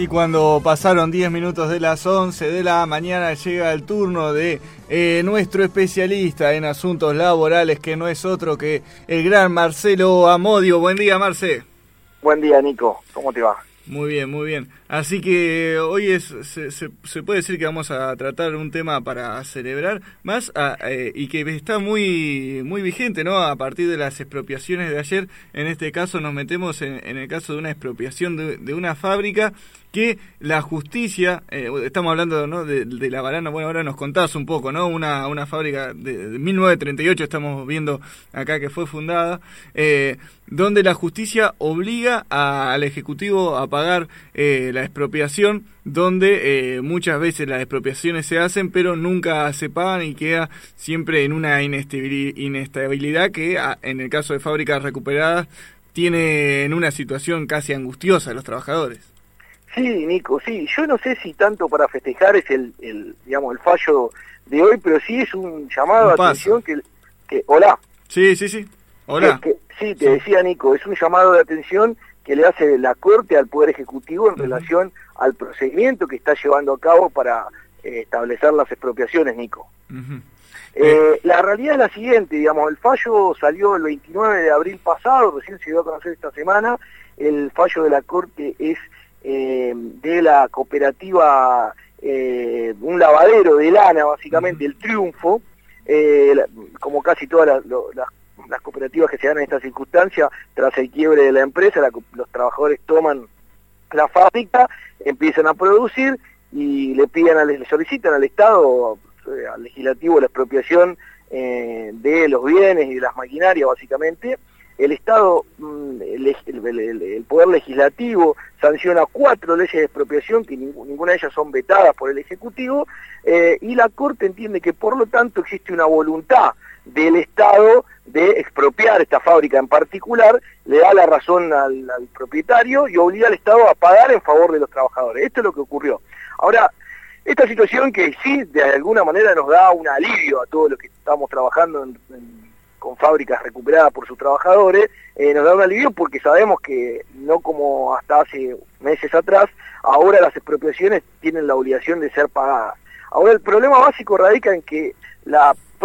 Y cuando pasaron 10 minutos de las 11 de la mañana llega el turno de nuestro especialista en asuntos laborales, que no es otro que el gran Marcelo Amodio. Buen día, Marce. Buen día, Nico. ¿Cómo te va? Muy bien, muy bien. Así que hoy se puede decir que vamos a tratar un tema para celebrar más y que está muy vigente, ¿no? A partir de las expropiaciones de ayer. En este caso nos metemos en el caso de una expropiación de una fábrica que la justicia, estamos hablando, ¿no?, de La Balana. Bueno, ahora nos contás un poco, ¿no? Una fábrica de 1938, estamos viendo acá que fue fundada, donde la justicia obliga al Ejecutivo a pagar la expropiación, donde muchas veces las expropiaciones se hacen, pero nunca se pagan y queda siempre en una inestabilidad que, en el caso de fábricas recuperadas, tiene en una situación casi angustiosa a los trabajadores. Sí, Nico, sí. Yo no sé si tanto para festejar es el fallo de hoy, pero sí es un llamado de atención que... Hola. Sí. Hola. Sí, te decía, Nico, es un llamado de atención que le hace la Corte al Poder Ejecutivo en relación al procedimiento que está llevando a cabo para establecer las expropiaciones, Nico. La realidad es la siguiente, digamos, el fallo salió el 29 de abril pasado, recién se dio a conocer esta semana. El fallo de la Corte es de la cooperativa, un lavadero de lana, básicamente, el Triunfo, como casi todas las cooperativas que se dan en esta circunstancia, tras el quiebre de la empresa, los trabajadores toman la fábrica, empiezan a producir y le solicitan al Estado, al legislativo, la expropiación de los bienes y de las maquinarias, básicamente. El Estado, el Poder Legislativo, sanciona 4 leyes de expropiación, que ninguna de ellas son vetadas por el Ejecutivo, y la Corte entiende que, por lo tanto, existe una voluntad del Estado de expropiar esta fábrica en particular, le da la razón al propietario y obliga al Estado a pagar en favor de los trabajadores. Esto es lo que ocurrió. Ahora, esta situación que sí, de alguna manera, nos da un alivio a todos los que estamos trabajando con fábricas recuperadas por sus trabajadores, nos da un alivio porque sabemos que, no como hasta hace meses atrás, ahora las expropiaciones tienen la obligación de ser pagadas. Ahora, el problema básico radica en que el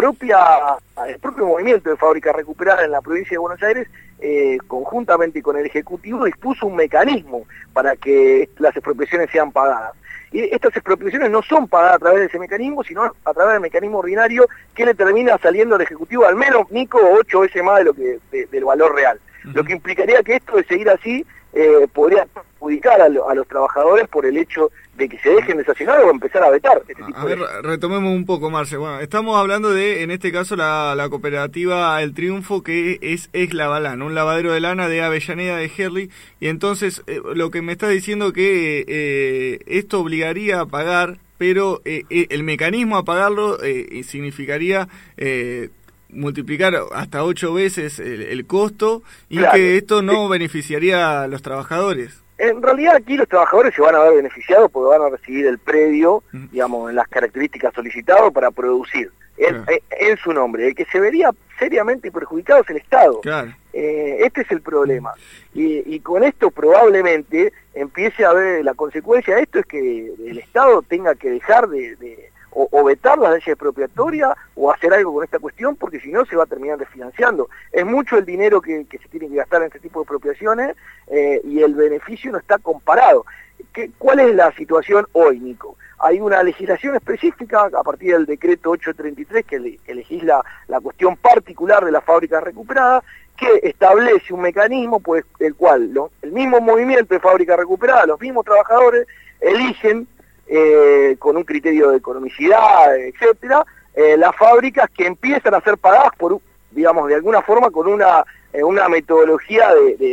propio movimiento de fábricas recuperadas en la provincia de Buenos Aires, conjuntamente con el Ejecutivo, dispuso un mecanismo para que las expropiaciones sean pagadas. Y estas expropiaciones no son pagadas a través de ese mecanismo, sino a través del mecanismo ordinario, que le termina saliendo al Ejecutivo al menos, Nico, 8 veces más de lo que del valor real. Lo que implicaría que esto, de seguir así, podría perjudicar a los trabajadores por el hecho de que se dejen de sancionar o empezar a vetar este tipo de leyes. Retomemos un poco, Marce. Bueno, estamos hablando de, en este caso, la cooperativa El Triunfo, que es La Balana, un lavadero de lana de Avellaneda de Herli, y entonces lo que me está diciendo que esto obligaría a pagar, pero el mecanismo a pagarlo significaría multiplicar hasta 8 veces el costo, y claro, que esto no beneficiaría a los trabajadores. En realidad aquí los trabajadores se van a ver beneficiados porque van a recibir el predio, digamos, en las características solicitadas para producir, en su nombre. El que se vería seriamente perjudicado es el Estado. Claro. Este es el problema. Y con esto probablemente empiece a haber, la consecuencia de esto es que el Estado tenga que dejar o vetar las leyes expropiatorias o hacer algo con esta cuestión, porque si no se va a terminar desfinanciando. Es mucho el dinero que se tiene que gastar en este tipo de expropiaciones, y el beneficio no está comparado. ¿Cuál es la situación hoy, Nico? Hay una legislación específica a partir del decreto 833 que legisla la cuestión particular de las fábricas recuperadas, que establece un mecanismo por el cual el mismo movimiento de fábricas recuperadas, los mismos trabajadores, eligen con un criterio de economicidad, etcétera, las fábricas que empiezan a ser pagadas por, digamos, de alguna forma con una metodología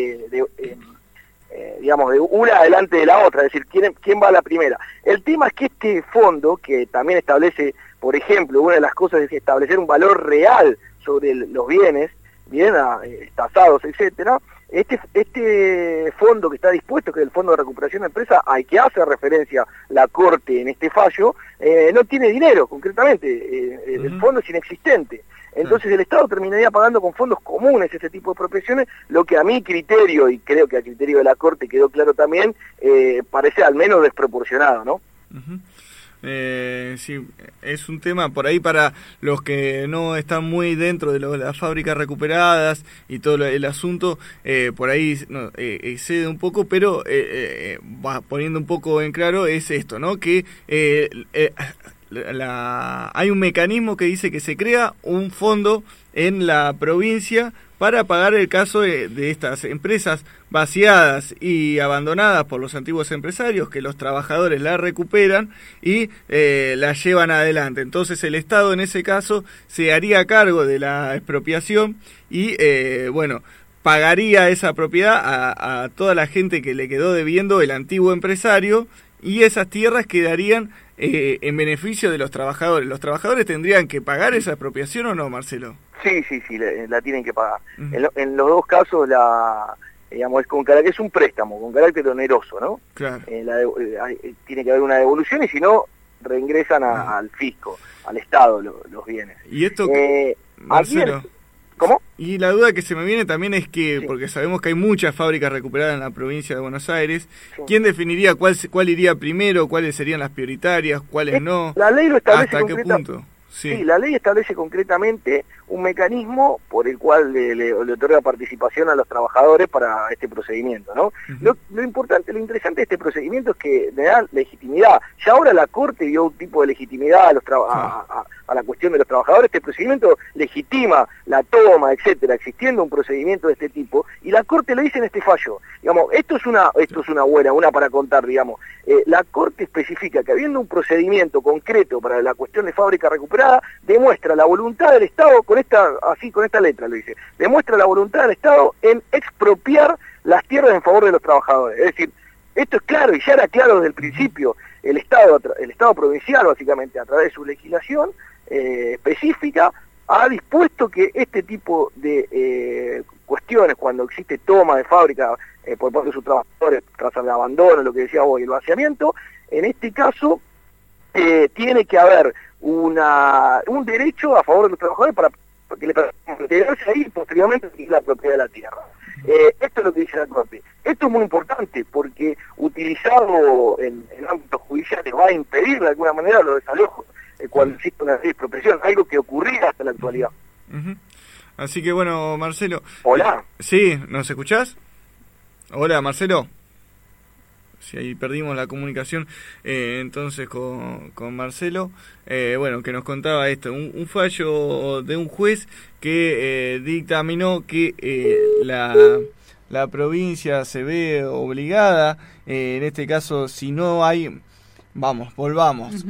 digamos, de una adelante de la otra, es decir, quién va a la primera. El tema es que este fondo, que también establece, por ejemplo, una de las cosas es establecer un valor real sobre los bienes tasados, etcétera, Este fondo que está dispuesto, que es el Fondo de Recuperación de Empresas, al que hace referencia la Corte en este fallo, no tiene dinero, concretamente, el fondo es inexistente. Entonces el Estado terminaría pagando con fondos comunes este tipo de expropiaciones, lo que a mi criterio, y creo que a criterio de la Corte quedó claro también, parece al menos desproporcionado, ¿no? Sí, es un tema por ahí para los que no están muy dentro de las fábricas recuperadas y todo el asunto, por ahí excede un poco, pero va poniendo un poco en claro es esto, ¿no? Que hay un mecanismo que dice que se crea un fondo en la provincia para pagar el caso de estas empresas vaciadas y abandonadas por los antiguos empresarios, que los trabajadores la recuperan y la llevan adelante. Entonces el Estado en ese caso se haría cargo de la expropiación y pagaría esa propiedad a toda la gente que le quedó debiendo el antiguo empresario, y esas tierras quedarían en beneficio de los trabajadores. ¿Los trabajadores tendrían que pagar esa expropiación o no, Marcelo? Sí, la tienen que pagar. En los dos casos es un préstamo con carácter oneroso, ¿no? Claro. Tiene que haber una devolución, y si no, reingresan al fisco, al Estado, los bienes. ¿Y esto, Marcelo? ¿Cómo? Y la duda que se me viene también es que, sí, porque sabemos que hay muchas fábricas recuperadas en la provincia de Buenos Aires, sí, ¿quién definiría cuál iría primero, cuales serían las prioritarias, cuáles no? La ley lo establece. ¿Hasta qué punto? Sí, la ley establece concretamente un mecanismo por el cual le otorga participación a los trabajadores para este procedimiento, ¿no? Lo interesante de este procedimiento es que le da legitimidad. Ya ahora la Corte dio un tipo de legitimidad a la cuestión de los trabajadores. Este procedimiento legitima la toma, etcétera, existiendo un procedimiento de este tipo, y la Corte le dice en este fallo, digamos, esto es una buena para contar, digamos. La Corte especifica que habiendo un procedimiento concreto para la cuestión de fábrica recuperada, demuestra la voluntad del Estado, con esta letra lo dice, demuestra la voluntad del Estado en expropiar las tierras en favor de los trabajadores. Es decir, esto es claro, y ya era claro desde el principio. El Estado provincial, básicamente, a través de su legislación específica, ha dispuesto que este tipo de cuestiones, cuando existe toma de fábrica por parte de sus trabajadores tras el abandono, lo que decía vos, y el vaciamiento, en este caso tiene que haber un derecho a favor de los trabajadores para que le permitan retirarse ahí y posteriormente adquirir la propiedad de la tierra. Esto es lo que dice la Corte. Esto es muy importante porque utilizado en ámbitos judiciales va a impedir de alguna manera los desalojos cuando existe una ley de expropiación, algo que ocurría hasta la actualidad. Así que bueno, Marcelo. Hola. Sí, ¿nos escuchás? Hola, Marcelo. Si ahí perdimos la comunicación entonces con Marcelo, que nos contaba esto, un fallo de un juez que dictaminó que la provincia se ve obligada, en este caso, si no hay, volvamos,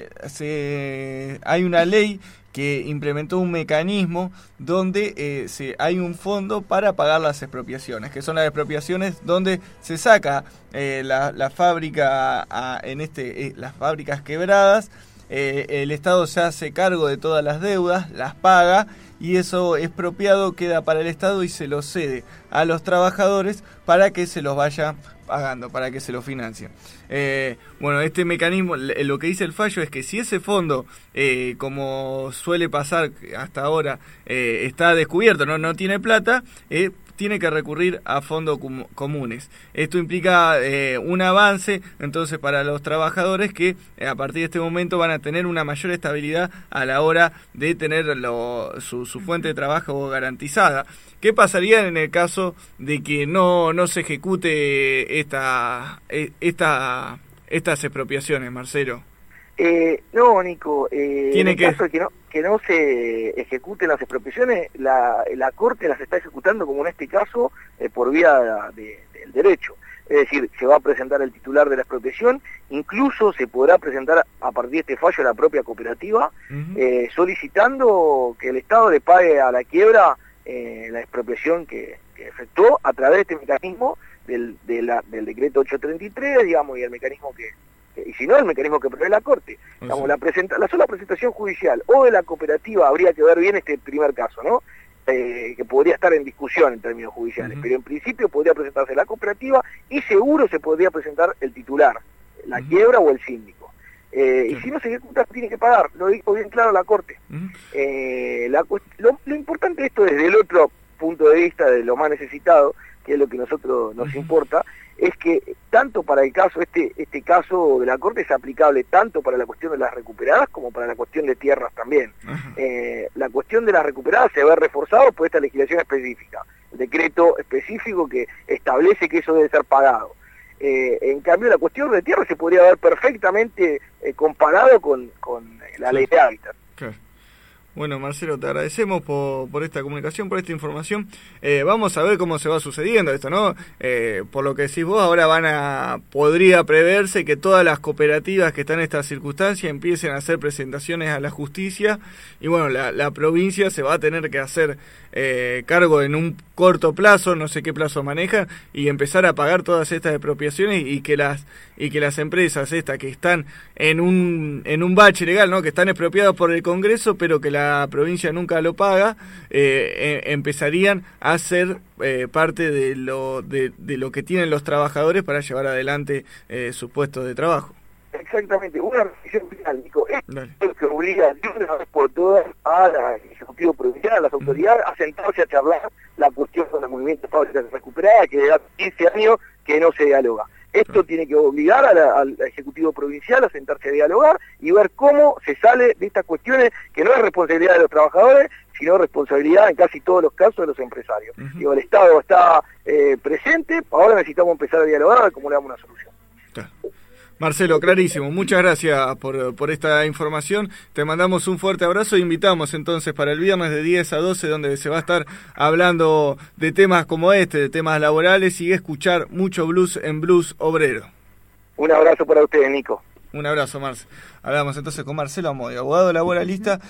hay una ley que implementó un mecanismo donde hay un fondo para pagar las expropiaciones, que son las expropiaciones donde se saca la fábrica, las fábricas quebradas, el Estado se hace cargo de todas las deudas, las paga, y eso expropiado queda para el Estado y se lo cede a los trabajadores para que se los vaya pagando, para que se lo financien. Este mecanismo, lo que dice el fallo es que si ese fondo, como suele pasar hasta ahora, está descubierto, no tiene plata, tiene que recurrir a fondos comunes. Esto implica un avance entonces para los trabajadores que a partir de este momento van a tener una mayor estabilidad a la hora de tener su fuente de trabajo garantizada. ¿Qué pasaría en el caso de que no se ejecute estas expropiaciones, Marcelo? No, Nico, en el caso de que no se ejecuten las expropiaciones, la Corte las está ejecutando, como en este caso, por vía del derecho. Es decir, se va a presentar el titular de la expropiación, incluso se podrá presentar a partir de este fallo la propia cooperativa, solicitando que el Estado le pague a la quiebra la expropiación que efectuó a través de este mecanismo del decreto 833, digamos, y el mecanismo y si no, el mecanismo que prevé la Corte. Digamos, la sola presentación judicial o de la cooperativa, habría que ver bien este primer caso, ¿no? que podría estar en discusión en términos judiciales, pero en principio podría presentarse la cooperativa y seguro se podría presentar el titular, la quiebra o el síndico. Y si no se ejecuta, tiene que pagar, lo dijo bien claro la Corte. Lo importante de esto desde el otro punto de vista, de lo más necesitado, que es lo que a nosotros nos importa, es que tanto para el caso, este caso de la Corte es aplicable tanto para la cuestión de las recuperadas como para la cuestión de tierras también. La cuestión de las recuperadas se ve reforzado por esta legislación específica, el decreto específico que establece que eso debe ser pagado. En cambio, la cuestión de tierras se podría ver perfectamente comparado con la ley de hábitat. Claro. Bueno, Marcelo, te agradecemos por esta comunicación, por esta información. Vamos a ver cómo se va sucediendo esto, ¿no? Por lo que decís vos, ahora podría preverse que todas las cooperativas que están en esta circunstancia empiecen a hacer presentaciones a la justicia y bueno, la provincia se va a tener que hacer cargo en un corto plazo, no sé qué plazo manejan, y empezar a pagar todas estas expropiaciones y que las empresas estas que están en un bache legal, ¿no? Que están expropiadas por el Congreso, pero que la provincia nunca lo paga, empezarían a ser parte de lo que tienen los trabajadores para llevar adelante sus puestos de trabajo. Exactamente, una reflexión final, Nico. Esto es lo que obliga de una vez por todas al Ejecutivo Provincial, a las autoridades, a sentarse a charlar la cuestión con el movimiento de fábricas recuperadas, que de hace 15 años que no se dialoga. Esto tiene que obligar al Ejecutivo Provincial a sentarse a dialogar y ver cómo se sale de estas cuestiones que no es responsabilidad de los trabajadores, sino responsabilidad en casi todos los casos de los empresarios. Digo, el Estado está presente, ahora necesitamos empezar a dialogar a ver cómo le damos una solución. Marcelo, clarísimo. Muchas gracias por esta información. Te mandamos un fuerte abrazo e invitamos entonces para el viernes de 10 a 12, donde se va a estar hablando de temas como de temas laborales y escuchar mucho blues en Blues Obrero. Un abrazo para ustedes, Nico. Un abrazo, Marce. Hablamos entonces con Marcelo Amodio, abogado laboralista.